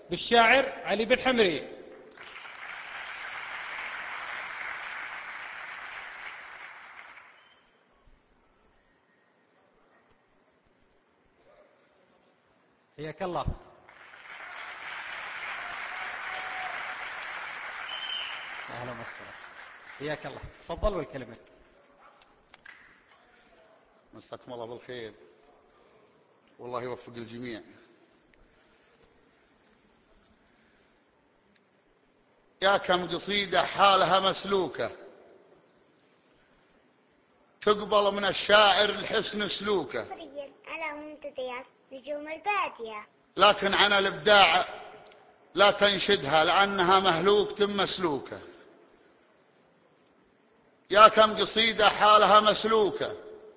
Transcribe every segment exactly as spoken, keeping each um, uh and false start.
بالشاعر علي بن حمري. حياك الله. أهلا وسهلا. حياك الله. تفضل والكلمة. مساكم الله بالخير، والله يوفق الجميع. يا كم قصيدة حالها مسلوكة، تقبل من الشاعر الحسن سلوكه، على منتديات نجوم البادية، لكن عن الإبداع لا تنشدها لأنها مهلوكة مسلوكة. يا كم قصيدة حالها مسلوكة،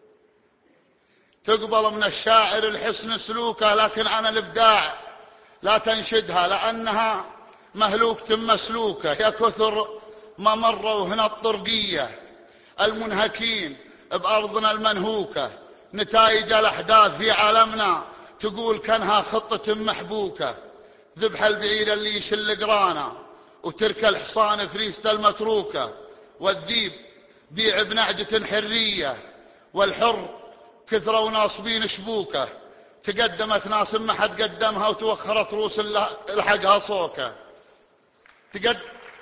تقبل من الشاعر الحسن سلوكه، لكن عن الإبداع لا تنشدها لأنها مهلوكة مسلوكة. يا كثر ما مروا هنا الطرقية المنهكين بأرضنا المنهوكة، نتائج الأحداث في عالمنا تقول كانها خطة محبوكة. ذبح البعير اللي يشل قرانا، وترك الحصان فريسة المتروكة، والذيب بيع بنعجة حرية، والحر كثرة وناصبين شبوكة. تقدمت ناس ما حد قدمها، وتوخرت روس لحقها صوكة. تقد...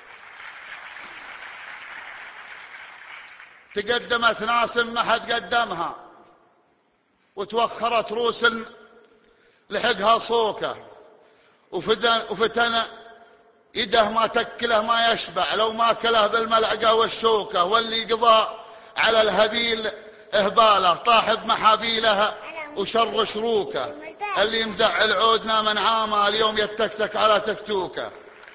تقدمت ناس ما حد قدمها، وتوخرت روس لحقها صوكة. وفتن, وفتن يده ما تكله ما يشبع، لو ما كله بالملعقة والشوكة. واللي قضى على الهبيل اهباله، طاح بمحابيله وشر شروكه. اللي مزعل عودنا من عامه، اليوم يتكتك على تكتوكه.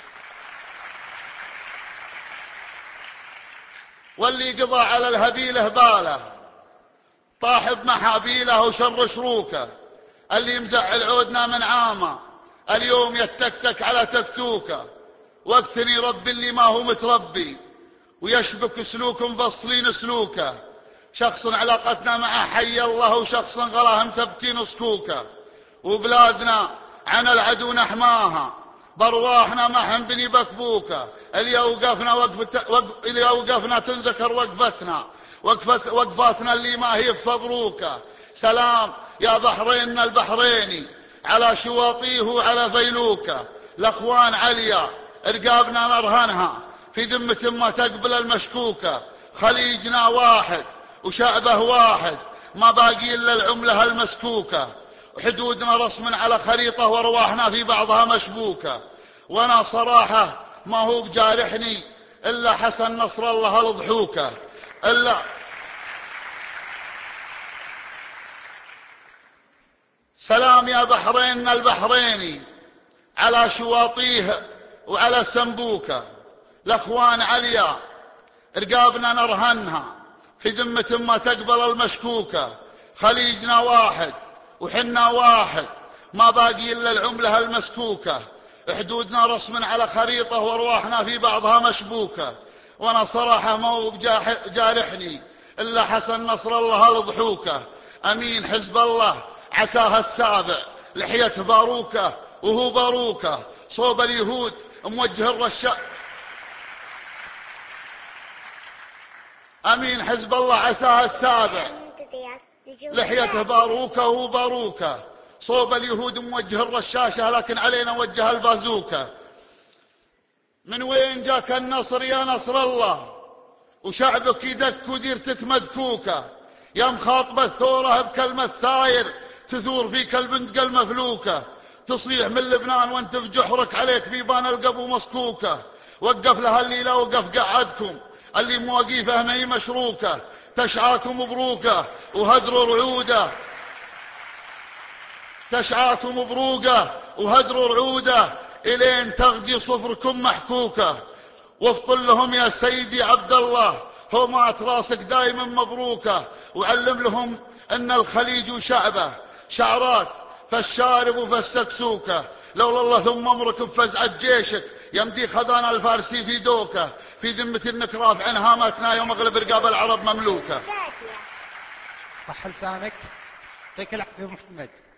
واللي قضى على الهبيل اهباله، طاح بمحابيله وشر شروكه. اللي مزعل عودنا من عامه، اليوم يتكتك على تكتوكه. واقتني ربي اللي ما هو متربي، ويشبك سلوك مفصلين سلوكه. شخص علاقتنا مع حي الله، وشخص غراه مثبتين صكوكه. وبلادنا عن العدو نحماها، برواحنا ما حنبني بكبوكه. اللي وقفنا وقفت وقف... اللي وقفنا تنذكر وقفتنا، وقفت وقفاتنا اللي ما هي بفبروكه. سلام يا بحرين البحريني، على شواطيه وعلى فيلوكه. الاخوان عليا رقابنا نرهنها، في ذمة ما تقبل المشكوكه. خليجنا واحد وشعبه واحد، ما باقي الا العمله المسكوكه. وحدودنا رسم على خريطه، وارواحنا في بعضها مشبوكه. وانا صراحه ما هو بجارحني الا حسن نصر الله الضحوكه. الا سلام يا بحرين البحريني، على شواطيه وعلى سنبوكه. الاخوان عليا رقابنا نرهنها، في ذمة ما تقبل المشكوكة. خليجنا واحد وحنا واحد، ما باقي إلا العملة المسكوكة. حدودنا رسم على خريطة، وارواحنا في بعضها مشبوكة. وانا صراحة ما هو بجارحني إلا حسن نصر الله الضحوكة. أمين حزب الله عساها السابع، لحية باروكة وهو باروكة. صوب اليهود موجه الرشاق. أمين حزب الله عساها السابع، لحيته باروكة وهو باروكة. صوب اليهود موجه الرشاشة، لكن علينا وجه البازوكة. من وين جاك النصر يا نصر الله، وشعبك يدك وديرتك مدكوكة. يا مخاطبة الثورة بكلمة ثاير، تثور فيك البندقة المفلوكة. تصيح من لبنان وانت في جحرك، عليك بيبان القبو مسكوكة. وقف لها اللي لا وقف قعدكم، اللي مواقيفه ما هي مشروكة. تشعاكم مبروكة وهدروا رعوده، تشعاكم مبروكة وهدروا رعوده، إلين تغدي صفركم محكوكة. وافطن لهم يا سيدي عبد الله، همات راسك دايما مبروكة. وعلم لهم ان الخليج وشعبه شعرات فالشارب وفالسكسوكة. لولا الله ثم امرك بفزعة جيشك، يمدي خضان الفارسي في دوكه. في ذمة انك رافع هامتنا، يوم اغلب رقاب العرب مملوكة. صح لسانك. يعطيك العافية محمد.